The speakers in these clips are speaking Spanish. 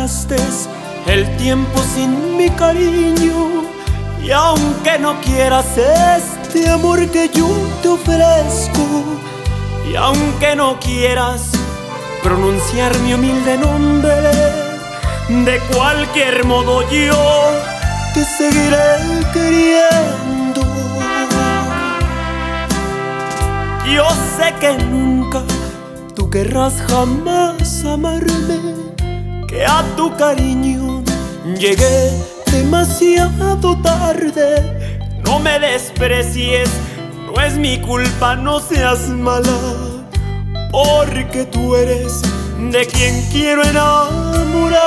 malgastaste el tiempo sin mi cariño. Y aunque no quieras este amor que yo te ofrezco, y aunque no quieras pronunciar mi humilde nombre, de cualquier modo yo te seguiré queriendo. Yo sé que nunca tú querrás jamás amarme, que a tu cariño llegué demasiado tarde. No me desprecies, no es mi culpa, no seas mala, porque tú eres de quien quiero enamorarme.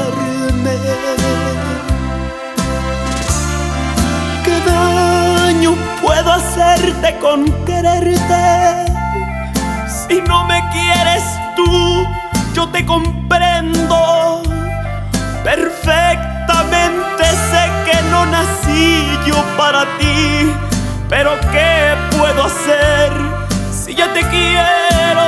¿Qué daño puedo hacerte con quererte? Si no me quieres tú, yo te comprendo perfectamente. Sé que no nací yo para ti, pero ¿qué puedo hacer si ya te quiero?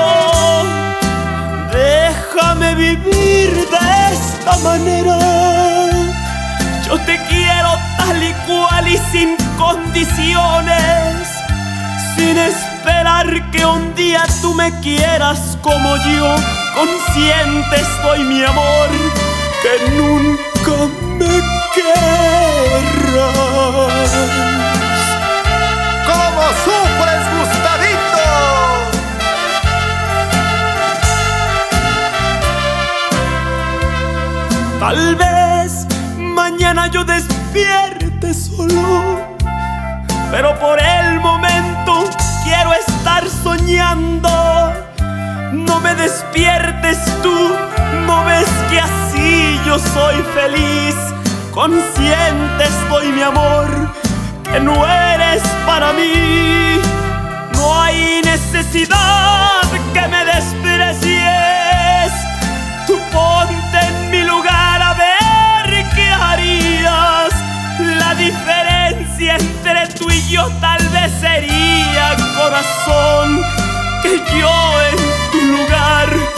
Déjame vivir de esta manera. Yo te quiero tal y cual y sin condiciones, sin esperar que un día tú me quieras como yo. Consciente estoy, mi amor, que nunca me querrás. ¿Cómo sufres, Gustavito? Tal vez mañana yo despierte solo, pero por el momento quiero estar soñando. No me despiertes tú, ¿no ves que así yo soy feliz? Consciente estoy, mi amor, que no eres para mí. No hay necesidad que me desprecies. Tú ponte en mi lugar a ver qué harías. La diferencia entre tú y yo tal vez sería, corazón, que yo en tu lugar